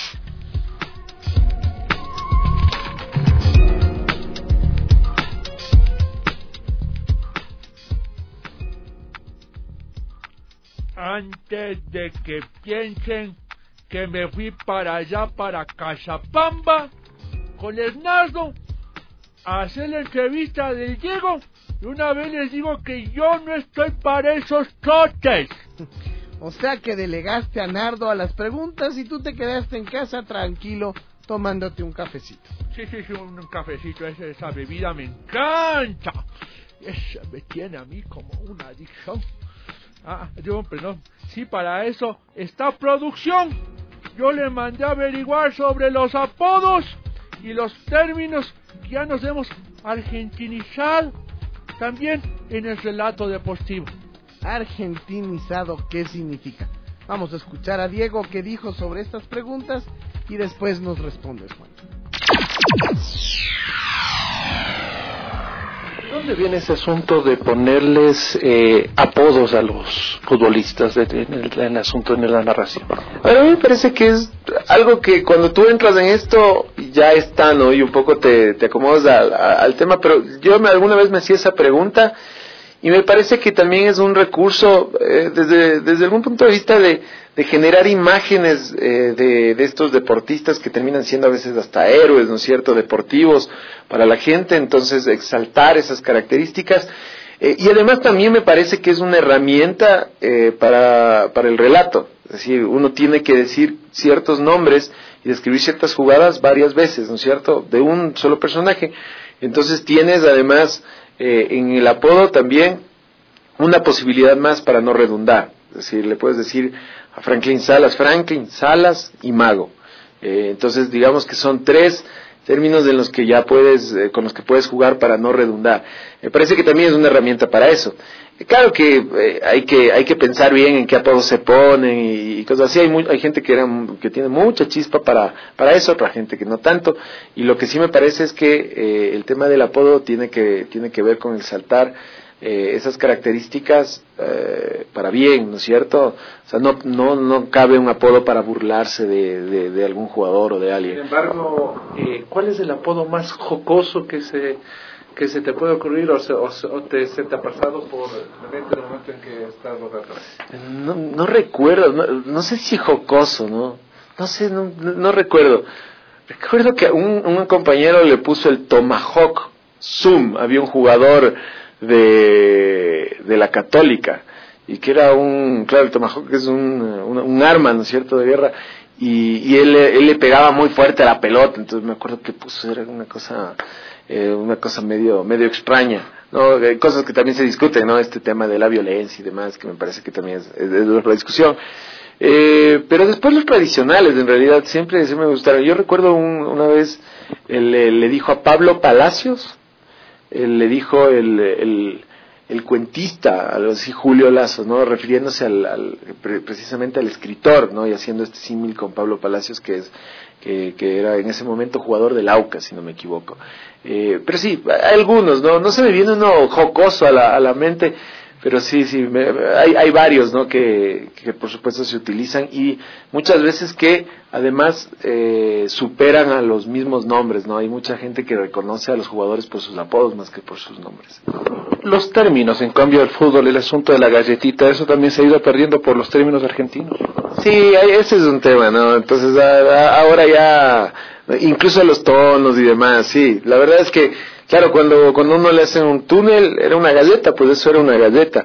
Antes de que piensen que me fui para allá, para Cachapamba, con Hernando, a hacer la entrevista del Diego, y una vez les digo que yo no estoy para esos trotes. O sea que delegaste a Nardo a las preguntas y tú te quedaste en casa tranquilo tomándote un cafecito. Sí, un cafecito, esa bebida me encanta. Esa me tiene a mí como una adicción. Perdón. Sí, para eso está producción. Yo le mandé a averiguar sobre los apodos y los términos que ya nos hemos argentinizado también en el relato deportivo. ¿Argentinizado qué significa? Vamos a escuchar a Diego qué dijo sobre estas preguntas y después nos respondes, Juan. ¿De dónde viene ese asunto de ponerles apodos a los futbolistas en el asunto, en la narración? Bueno, a mí me parece que es algo que cuando tú entras en esto ya está, ¿no? Y un poco te acomodas al tema, pero yo alguna vez me hacía esa pregunta y me parece que también es un recurso desde algún punto de vista de generar imágenes de estos deportistas que terminan siendo a veces hasta héroes, ¿no es cierto?, deportivos para la gente, entonces exaltar esas características. Y además también me parece que es una herramienta para el relato, es decir, uno tiene que decir ciertos nombres y describir ciertas jugadas varias veces, ¿no es cierto?, de un solo personaje. Entonces tienes además en el apodo también una posibilidad más para no redundar, es decir, le puedes decir a Franklin Salas y Mago. Entonces digamos que son tres términos en los que ya con los que puedes jugar para no redundar. Me parece que también es una herramienta para eso. Claro que hay que pensar bien en qué apodos se ponen y cosas así. Hay gente que tiene mucha chispa para eso, otra gente que no tanto. Y lo que sí me parece es que el tema del apodo tiene que ver con exaltar esas características para bien, ¿no es cierto? O sea, no cabe un apodo para burlarse de algún jugador o de alguien. Sin embargo, ¿cuál es el apodo más jocoso que se te puede ocurrir o se te ha pasado por la mente en el momento en que estás rodando? No recuerdo, no sé si jocoso, no sé, no recuerdo. Recuerdo que un compañero le puso el Tomahawk Zoom, había un jugador de la Católica y que era claro, el Tomahawk es un arma, ¿no es cierto?, de guerra, y él le pegaba muy fuerte a la pelota, entonces me acuerdo que puso, era una cosa medio extraña, ¿no? Cosas que también se discuten, ¿no? Este tema de la violencia y demás, que me parece que también es de la discusión. Pero después los tradicionales, en realidad, siempre me gustaron. Yo recuerdo una vez, le dijo a Pablo Palacios, le dijo el cuentista, algo así, Julio Lazo, ¿no? Refiriéndose precisamente al escritor, ¿no? Y haciendo este símil con Pablo Palacios, que era en ese momento jugador del Aucas, si no me equivoco. Pero sí, hay algunos, no se me viene uno jocoso a la mente, pero sí, hay varios, ¿no? Que por supuesto se utilizan, y muchas veces que además superan a los mismos nombres, ¿no? Hay mucha gente que reconoce a los jugadores por sus apodos más que por sus nombres. Los términos, en cambio, del fútbol, el asunto de la galletita, eso también se ha ido perdiendo por los términos argentinos. Sí, ese es un tema, ¿no? Entonces ahora ya, incluso los tonos y demás, sí, la verdad es que, claro, cuando uno le hacen un túnel, era una galleta, pues eso era una galleta.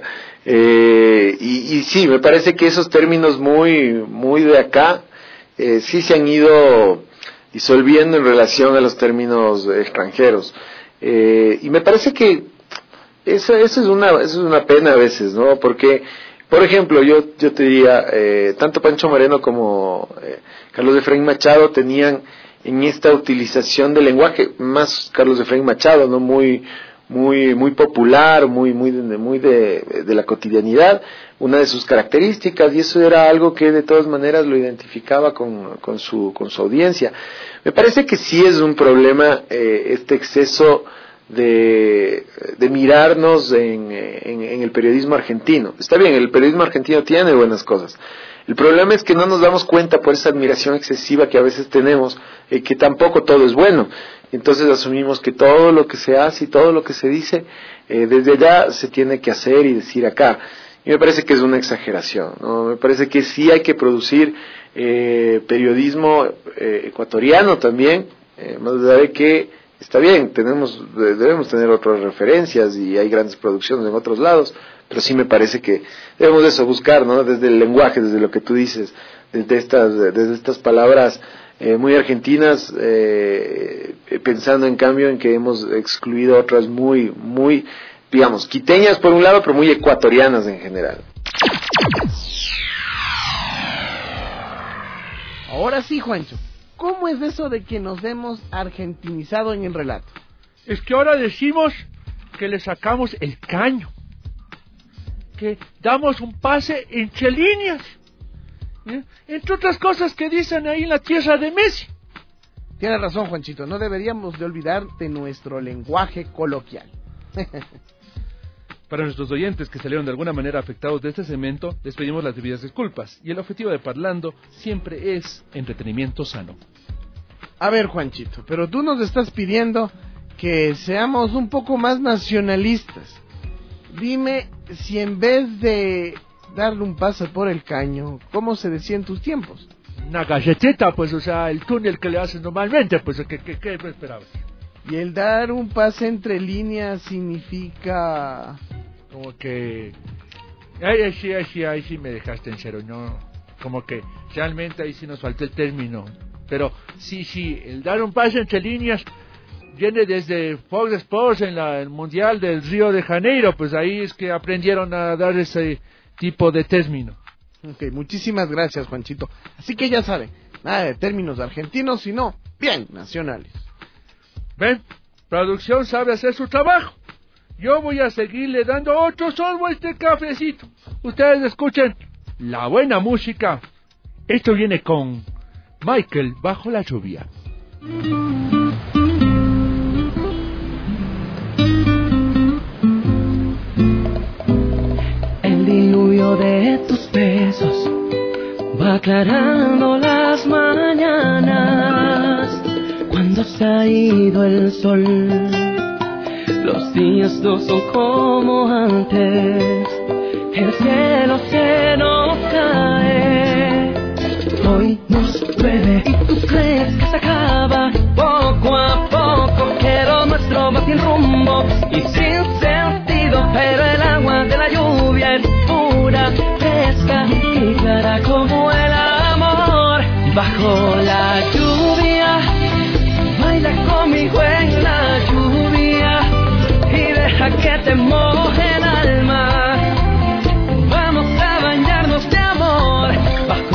Y sí, me parece que esos términos muy de acá, sí se han ido disolviendo en relación a los términos extranjeros. Y me parece que eso es una pena a veces, ¿no? Porque, por ejemplo, yo te diría, tanto Pancho Moreno como Carlos Efraín Machado tenían en esta utilización del lenguaje, más Carlos Efraín Machado, ¿no? Muy popular, muy de la cotidianidad, una de sus características, y eso era algo que de todas maneras lo identificaba con su audiencia. Me parece que sí es un problema este exceso de mirarnos en el periodismo argentino. Está bien, el periodismo argentino tiene buenas cosas. El problema es que no nos damos cuenta por esa admiración excesiva que a veces tenemos, que tampoco todo es bueno. Entonces asumimos que todo lo que se hace y todo lo que se dice, desde allá se tiene que hacer y decir acá. Y me parece que es una exageración, ¿no? Me parece que sí hay que producir periodismo ecuatoriano también, más allá de que está bien, debemos tener otras referencias y hay grandes producciones en otros lados, pero sí me parece que debemos de eso buscar, ¿no? Desde el lenguaje, desde lo que tú dices, desde estas palabras muy argentinas, pensando en cambio en que hemos excluido otras muy, digamos, quiteñas por un lado, pero muy ecuatorianas en general. Ahora sí, Juancho, ¿cómo es eso de que nos hemos argentinizado en el relato? Es que ahora decimos que le sacamos el caño, que damos un pase entre líneas, entre otras cosas que dicen ahí en la tierra de Messi. Tienes razón, Juanchito, no deberíamos de olvidar de nuestro lenguaje coloquial. Para nuestros oyentes que salieron de alguna manera afectados de este segmento, les pedimos las debidas disculpas, y el objetivo de Parlando siempre es entretenimiento sano. A ver, Juanchito, pero tú nos estás pidiendo que seamos un poco más nacionalistas. Dime si en vez de darle un pase por el caño, ¿cómo se decía en tus tiempos? Una galletita, pues, o sea, el túnel que le haces normalmente, pues, ¿qué esperabas? Y el dar un pase entre líneas significa... Como que... Ahí sí me dejaste en cero, ¿no? Como que realmente ahí sí nos faltó el término. Pero sí, el dar un pase entre líneas viene desde Fox Sports en el Mundial del Río de Janeiro, pues ahí es que aprendieron a dar ese tipo de término. Ok, muchísimas gracias, Juanchito. Así que ya saben, nada de términos argentinos, sino bien nacionales. Ven, producción sabe hacer su trabajo. Yo voy a seguirle dando otro sorbo a este cafecito. Ustedes escuchen la buena música. Esto viene con Michael bajo la lluvia. El diluvio de tus besos va aclarando las mañanas. Cuando se ha ido el sol, los días no son como antes. El cielo se nos cae. Hoy nos llueve y tú crees que se acaba. Poco a poco quiero nuestro va sin rumbo y sin sentido, pero el agua de la lluvia es pura, fresca y clara como el amor. Bajo la lluvia baila conmigo en la lluvia y deja que te moje el alma. Vamos a bañarnos de amor bajo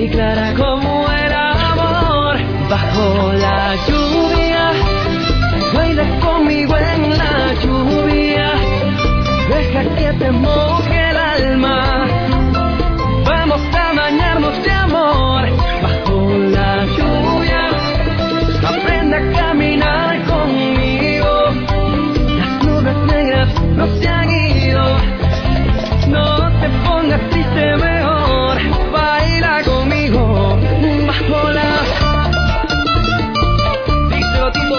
y clara como el amor. Bajo la lluvia, baila conmigo en la lluvia. Deja que te moje el alma. Vamos a bañarnos de amor. Bajo la lluvia, aprende a caminar conmigo. Las nubes negras no se han ido. No te pongas triste, mejor baila conmigo. Bajo la... Díselo, tipo.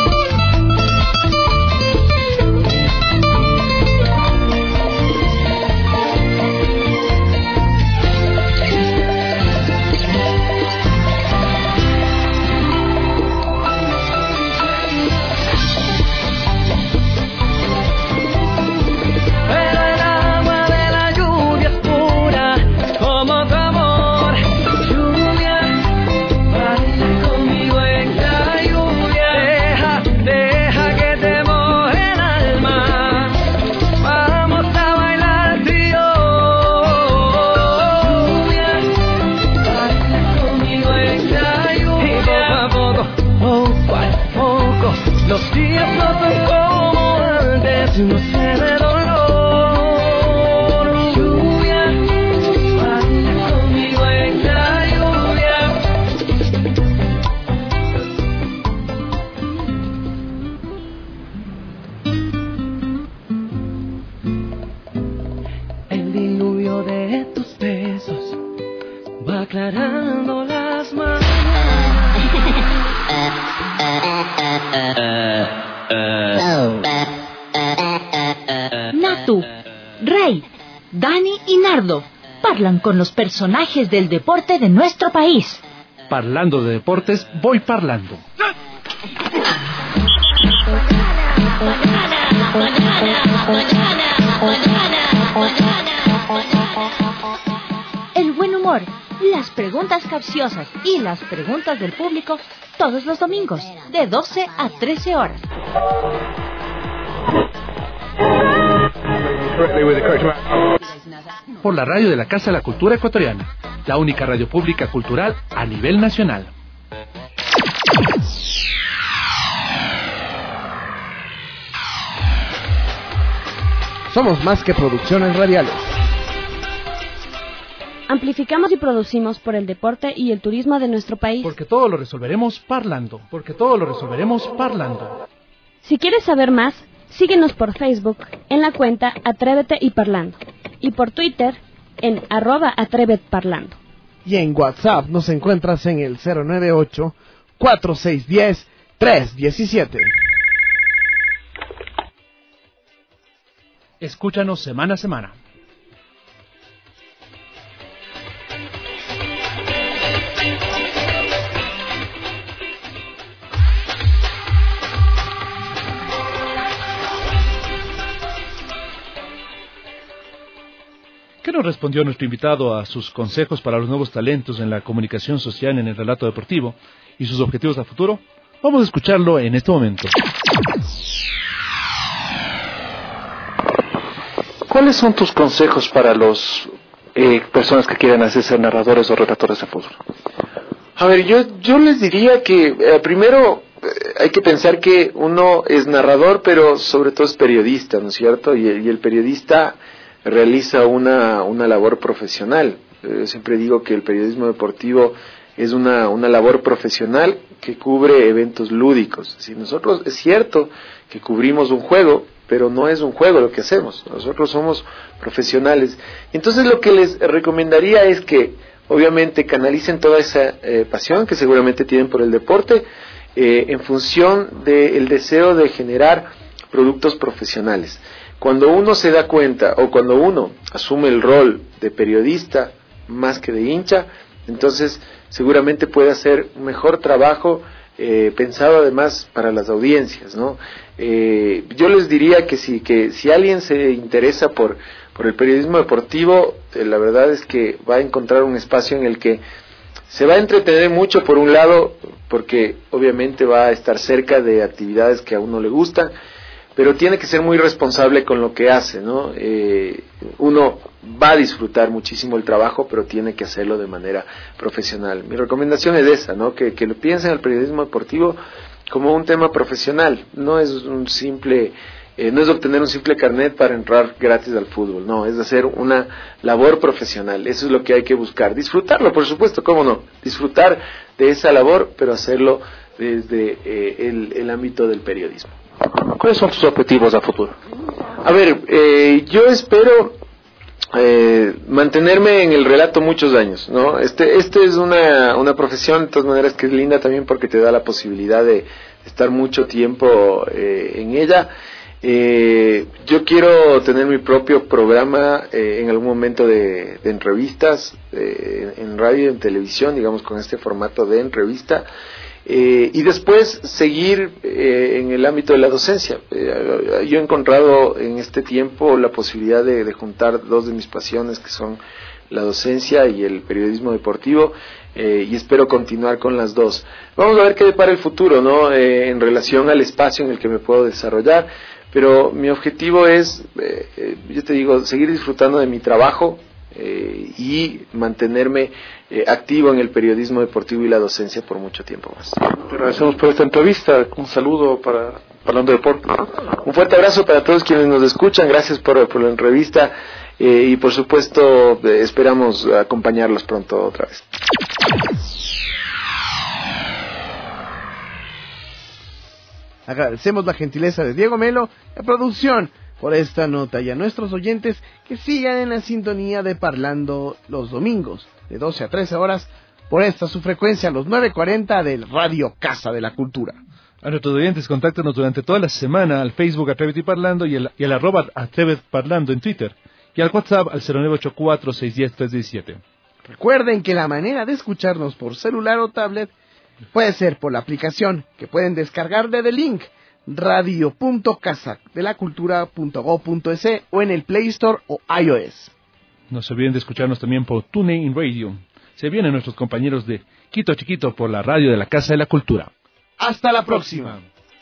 Los días no son como antes, no sé de dolor. Lluvia, baila conmigo en la lluvia. El diluvio de tus besos va aclarando las manos. Natu, Rey, Dani y Nardo parlan con los personajes del deporte de nuestro país. Parlando de deportes, voy parlando. El buen humor, las preguntas capciosas y las preguntas del público todos los domingos de 12 a 13 horas. Por la radio de la Casa de la Cultura Ecuatoriana, la única radio pública cultural a nivel nacional. Somos más que producciones radiales. Amplificamos y producimos por el deporte y el turismo de nuestro país. Porque todo lo resolveremos parlando. Porque todo lo resolveremos parlando. Si quieres saber más, síguenos por Facebook en la cuenta Atrévete y Parlando. Y por Twitter en @atrevetparlando. Y en WhatsApp nos encuentras en el 098-4610-317. Escúchanos semana a semana. ¿Qué nos respondió nuestro invitado a sus consejos para los nuevos talentos en la comunicación social en el relato deportivo y sus objetivos a futuro? Vamos a escucharlo en este momento. ¿Cuáles son tus consejos para los personas que quieran hacer ser narradores o relatores de fútbol? A ver, yo les diría que primero hay que pensar que uno es narrador, pero sobre todo es periodista, ¿no es cierto? Y el periodista realiza una labor profesional. Siempre digo que el periodismo deportivo es una labor profesional que cubre eventos lúdicos. Si nosotros, es cierto que cubrimos un juego, pero no es un juego lo que hacemos. Nosotros somos profesionales. Entonces lo que les recomendaría es que obviamente canalicen toda esa pasión que seguramente tienen por el deporte en función del deseo de generar productos profesionales. Cuando uno se da cuenta o cuando uno asume el rol de periodista más que de hincha, entonces seguramente puede hacer un mejor trabajo pensado además para las audiencias, ¿no? Yo les diría que si alguien se interesa por el periodismo deportivo, la verdad es que va a encontrar un espacio en el que se va a entretener mucho, por un lado, porque obviamente va a estar cerca de actividades que a uno le gustan, pero tiene que ser muy responsable con lo que hace, ¿no? Uno va a disfrutar muchísimo el trabajo, pero tiene que hacerlo de manera profesional. Mi recomendación es esa, ¿no? Que lo piensen el periodismo deportivo como un tema profesional, no es un simple... no es obtener un simple carnet para entrar gratis al fútbol, no, es hacer una labor profesional, eso es lo que hay que buscar, disfrutarlo, por supuesto, cómo no, disfrutar de esa labor, pero hacerlo desde el ámbito del periodismo. ¿Cuáles son tus objetivos a futuro? A ver, yo espero mantenerme en el relato muchos años, ¿no? Este es una profesión, de todas maneras, que es linda también porque te da la posibilidad de estar mucho tiempo en ella. Yo quiero tener mi propio programa en algún momento de entrevistas en radio y en televisión, digamos, con este formato de entrevista, y después seguir en el ámbito de la docencia. Yo he encontrado en este tiempo la posibilidad de juntar dos de mis pasiones, que son la docencia y el periodismo deportivo, y espero continuar con las dos. Vamos a ver qué depara el futuro, ¿no? En relación al espacio en el que me puedo desarrollar. Pero mi objetivo es, yo te digo, seguir disfrutando de mi trabajo y mantenerme activo en el periodismo deportivo y la docencia por mucho tiempo más. Te agradecemos por esta entrevista. Un saludo para Parlando de Deporte. Un fuerte abrazo para todos quienes nos escuchan. Gracias por la entrevista y por supuesto esperamos acompañarlos pronto otra vez. Agradecemos la gentileza de Diego Melo, la producción, por esta nota, y a nuestros oyentes que sigan en la sintonía de Parlando los domingos, de 12 a 13 horas, por esta su frecuencia, los 9:40 del Radio Casa de la Cultura. A nuestros oyentes, contáctenos durante toda la semana al Facebook Atrévete y Parlando y al @Atrévete Parlando en Twitter, y al WhatsApp al 0984-610-317. Recuerden que la manera de escucharnos por celular o tablet puede ser por la aplicación que pueden descargar desde el link radio.casadelacultura.go.es o en el Play Store o iOS. No se olviden de escucharnos también por TuneIn Radio. Se vienen nuestros compañeros de Quito Chiquito por la radio de la Casa de la Cultura. Hasta la próxima.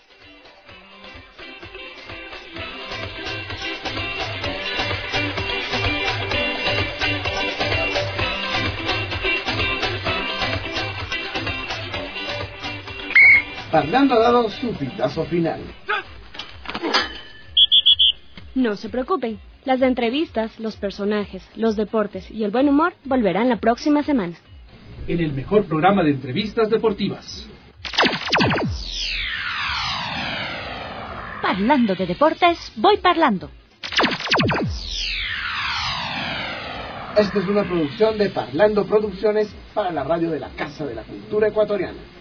Parlando ha dado su pitazo final. No se preocupen, las entrevistas, los personajes, los deportes y el buen humor volverán la próxima semana. En el mejor programa de entrevistas deportivas. Parlando de deportes, voy parlando. Esta es una producción de Parlando Producciones para la radio de la Casa de la Cultura Ecuatoriana.